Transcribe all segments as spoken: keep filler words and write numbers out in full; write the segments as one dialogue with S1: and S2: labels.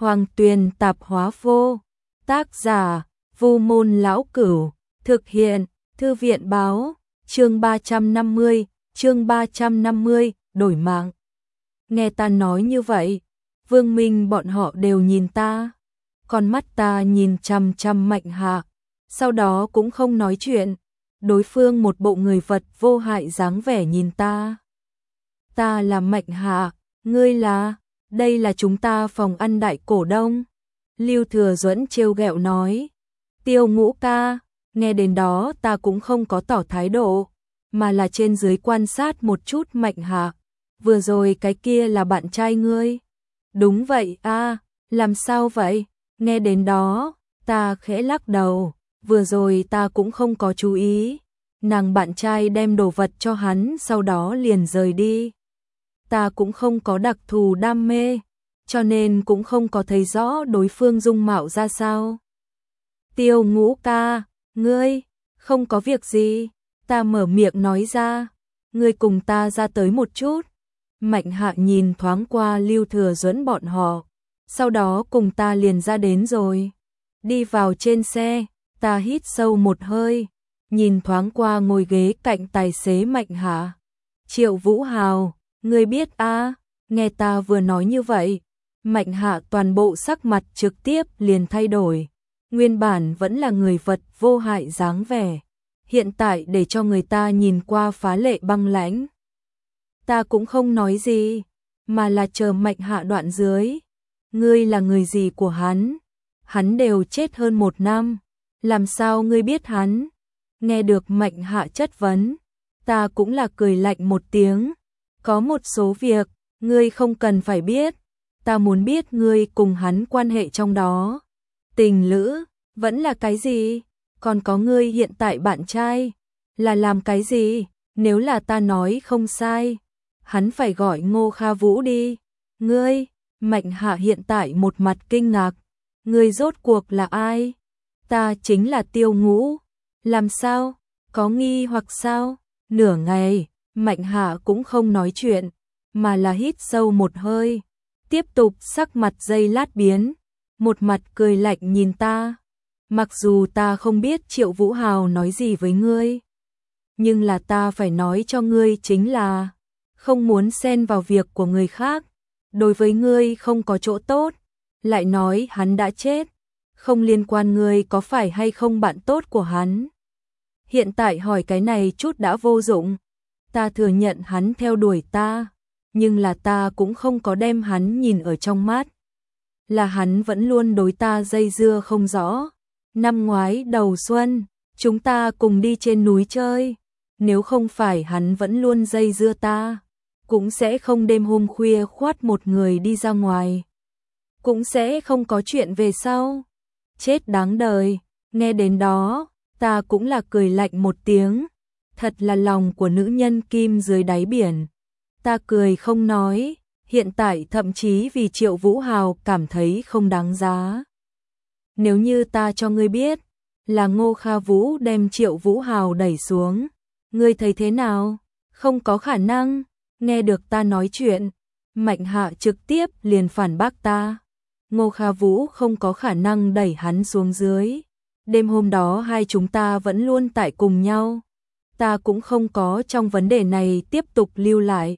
S1: Hoàng Tuyền tạp hóa vô. Tác giả, Vu Môn Lão Cửu. Thực hiện, Thư viện báo. Chương ba trăm năm mươi, chương ba trăm năm mươi, đổi mạng. Nghe ta nói như vậy, Vương Minh bọn họ đều nhìn ta. Con mắt ta nhìn chằm chằm Mạnh Hạ, sau đó cũng không nói chuyện. Đối phương một bộ người vật vô hại dáng vẻ nhìn ta. Ta là Mạnh Hạ, ngươi là, đây là chúng ta phòng ăn đại cổ đông. Lưu Thừa Duẫn trêu ghẹo nói. Tiêu Ngũ ca, nghe đến đó ta cũng không có tỏ thái độ, mà là trên dưới quan sát một chút Mạnh Hạ. Vừa rồi cái kia là bạn trai ngươi? Đúng vậy a, làm sao vậy? Nghe đến đó, ta khẽ lắc đầu, vừa rồi ta cũng không có chú ý. Nàng bạn trai đem đồ vật cho hắn sau đó liền rời đi. Ta cũng không có đặc thù đam mê, cho nên cũng không có thấy rõ đối phương dung mạo ra sao. Tiêu Ngũ ca, ngươi, không có việc gì, ta mở miệng nói ra, ngươi cùng ta ra tới một chút. Mạnh Hạ nhìn thoáng qua Lưu Thừa Duẫn bọn họ, sau đó cùng ta liền ra đến rồi. Đi vào trên xe, ta hít sâu một hơi, nhìn thoáng qua ngồi ghế cạnh tài xế Mạnh Hạ. Triệu Vũ Hào, ngươi biết a? Nghe ta vừa nói như vậy, Mạnh Hạ toàn bộ sắc mặt trực tiếp liền thay đổi. Nguyên bản vẫn là người vật vô hại dáng vẻ, hiện tại để cho người ta nhìn qua phá lệ băng lãnh. Ta cũng không nói gì, mà là chờ Mạnh Hạ đoạn dưới. Ngươi là người gì của hắn? Hắn đều chết hơn một năm, làm sao ngươi biết hắn? Nghe được Mạnh Hạ chất vấn, ta cũng là cười lạnh một tiếng. Có một số việc, ngươi không cần phải biết, ta muốn biết ngươi cùng hắn quan hệ trong đó. Tình lữ, vẫn là cái gì? Còn có ngươi hiện tại bạn trai, là làm cái gì? Nếu là ta nói không sai, hắn phải gọi Ngô Kha Vũ đi. Ngươi, Mạnh Hạ hiện tại một mặt kinh ngạc. Ngươi rốt cuộc là ai? Ta chính là Tiêu Ngũ. Làm sao? Có nghi hoặc sao? Nửa ngày, Mạnh Hạ cũng không nói chuyện, mà là hít sâu một hơi. Tiếp tục sắc mặt giây lát biến, một mặt cười lạnh nhìn ta. Mặc dù ta không biết Triệu Vũ Hào nói gì với ngươi, nhưng là ta phải nói cho ngươi chính là không muốn xen vào việc của người khác, đối với ngươi không có chỗ tốt. Lại nói hắn đã chết, không liên quan ngươi có phải hay không bạn tốt của hắn. Hiện tại hỏi cái này chút đã vô dụng. Ta thừa nhận hắn theo đuổi ta, nhưng là ta cũng không có đem hắn nhìn ở trong mắt. Là hắn vẫn luôn đối ta dây dưa không rõ. Năm ngoái đầu xuân, chúng ta cùng đi trên núi chơi. Nếu không phải hắn vẫn luôn dây dưa ta, cũng sẽ không đêm hôm khuya khoát một người đi ra ngoài. Cũng sẽ không có chuyện về sau. Chết đáng đời. Nghe đến đó, ta cũng là cười lạnh một tiếng. Thật là lòng của nữ nhân kim dưới đáy biển. Ta cười không nói, hiện tại thậm chí vì Triệu Vũ Hào cảm thấy không đáng giá. Nếu như ta cho ngươi biết, là Ngô Kha Vũ đem Triệu Vũ Hào đẩy xuống, ngươi thấy thế nào? Không có khả năng. Nghe được ta nói chuyện, Mạnh Hạ trực tiếp liền phản bác ta. Ngô Kha Vũ không có khả năng đẩy hắn xuống dưới. Đêm hôm đó hai chúng ta vẫn luôn tại cùng nhau. Ta cũng không có trong vấn đề này tiếp tục lưu lại,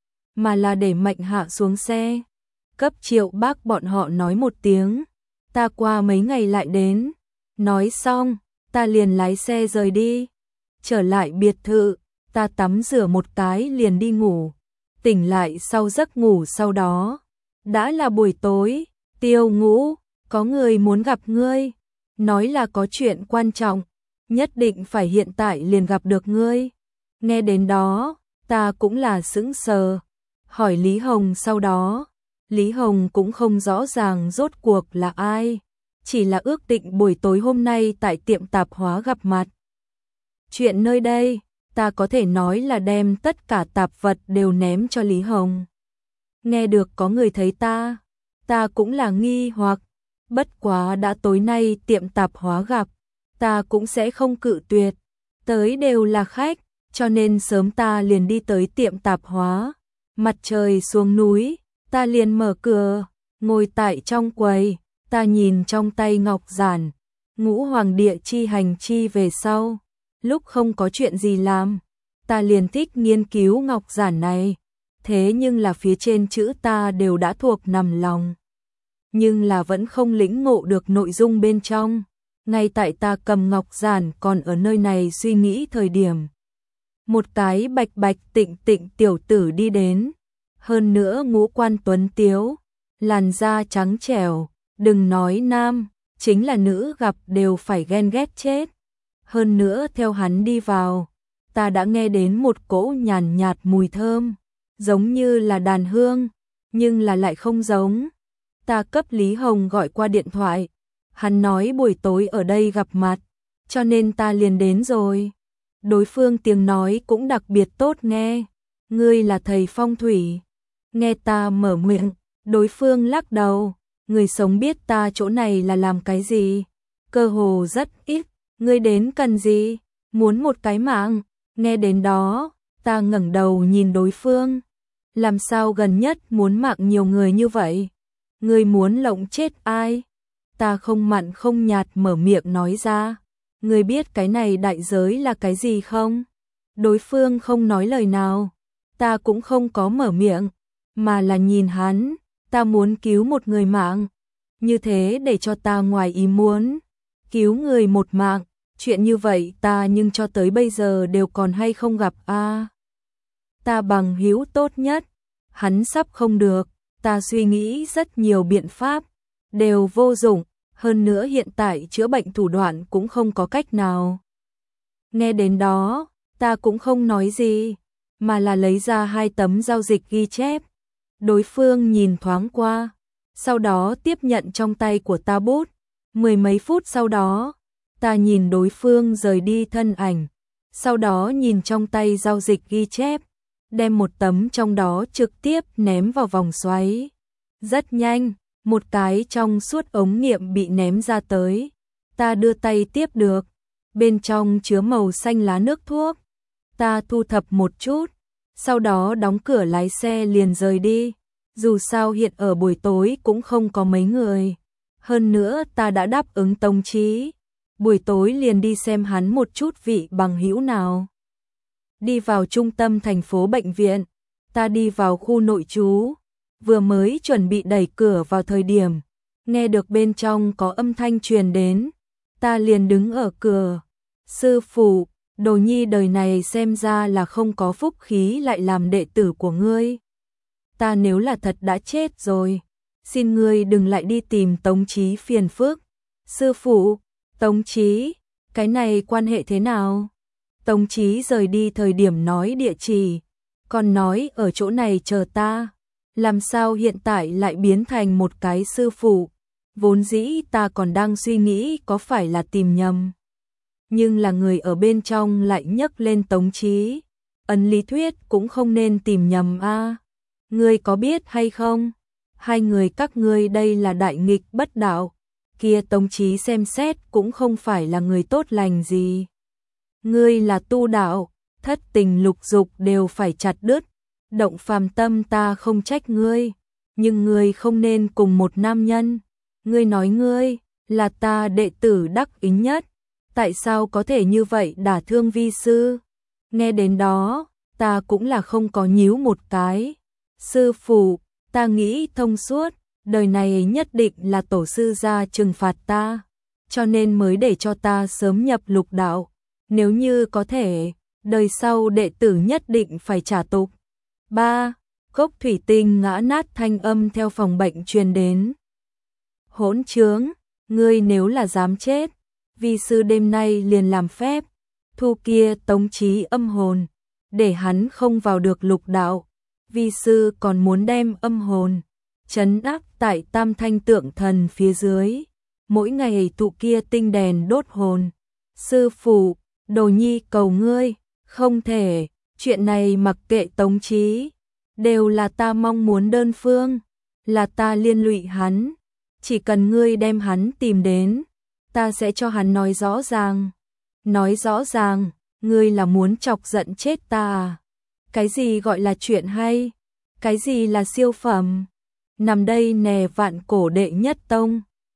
S1: mà là để Mạnh Hạ xuống xe, cấp Triệu Bác bọn họ nói một tiếng. Ta qua mấy ngày lại đến. Nói xong, ta liền lái xe rời đi. Trở lại biệt thự, ta tắm rửa một cái liền đi ngủ. Tỉnh lại sau giấc ngủ sau đó, đã là buổi tối. Tiêu Ngũ, có người muốn gặp ngươi, nói là có chuyện quan trọng, nhất định phải hiện tại liền gặp được ngươi. Nghe đến đó, ta cũng là sững sờ, hỏi Lý Hồng sau đó. Lý Hồng cũng không rõ ràng rốt cuộc là ai, chỉ là ước định buổi tối hôm nay tại tiệm tạp hóa gặp mặt. Chuyện nơi đây, ta có thể nói là đem tất cả tạp vật đều ném cho Lý Hồng. Nghe được có người thấy ta, ta cũng là nghi hoặc, bất quá đã tối nay tiệm tạp hóa gặp, ta cũng sẽ không cự tuyệt, tới đều là khách, cho nên sớm ta liền đi tới tiệm tạp hóa. Mặt trời xuống núi, ta liền mở cửa, ngồi tại trong quầy, ta nhìn trong tay ngọc giản, ngũ hoàng địa chi hành chi về sau, lúc không có chuyện gì làm, ta liền thích nghiên cứu ngọc giản này, thế nhưng là phía trên chữ ta đều đã thuộc nằm lòng, nhưng là vẫn không lĩnh ngộ được nội dung bên trong. Ngay tại ta cầm ngọc giản còn ở nơi này suy nghĩ thời điểm, một cái bạch bạch tịnh tịnh tiểu tử đi đến, hơn nữa ngũ quan tuấn tiếu, làn da trắng trẻo, đừng nói nam, chính là nữ gặp đều phải ghen ghét chết. Hơn nữa theo hắn đi vào, ta đã nghe đến một cỗ nhàn nhạt mùi thơm, giống như là đàn hương, nhưng là lại không giống. Ta cấp Lý Hồng gọi qua điện thoại, hắn nói buổi tối ở đây gặp mặt, cho nên ta liền đến rồi. Đối phương tiếng nói cũng đặc biệt tốt nghe, ngươi là thầy phong thủy. Nghe ta mở miệng, đối phương lắc đầu, người sống biết ta chỗ này là làm cái gì, cơ hồ rất ít, ngươi đến cần gì, muốn một cái mạng. Nghe đến đó, ta ngẩng đầu nhìn đối phương, làm sao gần nhất muốn mạng nhiều người như vậy, ngươi muốn lộng chết ai? Ta không mặn không nhạt mở miệng nói ra, ngươi biết cái này đại giới là cái gì không? Đối phương không nói lời nào, ta cũng không có mở miệng, mà là nhìn hắn, ta muốn cứu một người mạng, như thế để cho ta ngoài ý muốn, cứu người một mạng, chuyện như vậy ta nhưng cho tới bây giờ đều còn hay không gặp a. À, ta bằng hữu tốt nhất, hắn sắp không được, ta suy nghĩ rất nhiều biện pháp, đều vô dụng, hơn nữa hiện tại chữa bệnh thủ đoạn cũng không có cách nào. Nghe đến đó, ta cũng không nói gì, mà là lấy ra hai tấm giao dịch ghi chép. Đối phương nhìn thoáng qua, sau đó tiếp nhận trong tay của ta bút. Mười mấy phút sau đó, ta nhìn đối phương rời đi thân ảnh, sau đó nhìn trong tay giao dịch ghi chép, đem một tấm trong đó trực tiếp ném vào vòng xoáy. Rất nhanh, một cái trong suốt ống nghiệm bị ném ra tới. Ta đưa tay tiếp được, bên trong chứa màu xanh lá nước thuốc. Ta thu thập một chút, sau đó đóng cửa lái xe liền rời đi. Dù sao hiện ở buổi tối cũng không có mấy người. Hơn nữa ta đã đáp ứng Tống Chí, buổi tối liền đi xem hắn một chút vị bằng hữu nào. Đi vào trung tâm thành phố bệnh viện, ta đi vào khu nội trú, vừa mới chuẩn bị đẩy cửa vào thời điểm, nghe được bên trong có âm thanh truyền đến, ta liền đứng ở cửa. Sư phụ, Đồ Nhi đời này xem ra là không có phúc khí lại làm đệ tử của ngươi. Ta nếu là thật đã chết rồi, xin ngươi đừng lại đi tìm Tống Chí phiền phức. Sư phụ, Tống Chí, cái này quan hệ thế nào? Tống Chí rời đi thời điểm nói địa chỉ, còn nói ở chỗ này chờ ta. Làm sao hiện tại lại biến thành một cái sư phụ? Vốn dĩ ta còn đang suy nghĩ có phải là tìm nhầm. Nhưng là người ở bên trong lại nhấc lên Tống Chí. Ấn lý thuyết cũng không nên tìm nhầm a. À. Ngươi có biết hay không? Hai người các ngươi đây là đại nghịch bất đạo. Kia Tống Chí xem xét cũng không phải là người tốt lành gì. Ngươi là tu đạo, thất tình lục dục đều phải chặt đứt. Động phàm tâm ta không trách ngươi, nhưng ngươi không nên cùng một nam nhân. Ngươi nói ngươi là ta đệ tử đắc ý nhất, tại sao có thể như vậy đả thương vi sư? Nghe đến đó, ta cũng là không có nhíu một cái. Sư phụ, ta nghĩ thông suốt, đời này nhất định là tổ sư gia trừng phạt ta, cho nên mới để cho ta sớm nhập lục đạo. Nếu như có thể, đời sau đệ tử nhất định phải trả tục. Ba, cốc thủy tinh ngã nát thanh âm theo phòng bệnh truyền đến. Hỗn trướng, ngươi nếu là dám chết, vi sư đêm nay liền làm phép, thu kia Tống Chí âm hồn, để hắn không vào được lục đạo. Vi sư còn muốn đem âm hồn trấn áp tại tam thanh tượng thần phía dưới, mỗi ngày tụ kia tinh đèn đốt hồn. Sư phụ, Đồ Nhi cầu ngươi, không thể, chuyện này mặc kệ Tống Chí, đều là ta mong muốn đơn phương, là ta liên lụy hắn, chỉ cần ngươi đem hắn tìm đến, ta sẽ cho hắn nói rõ ràng. Nói rõ ràng, ngươi là muốn chọc giận chết ta à? Cái gì gọi là chuyện hay? Cái gì là siêu phẩm? nằm đây nè vạn cổ đệ nhất tông.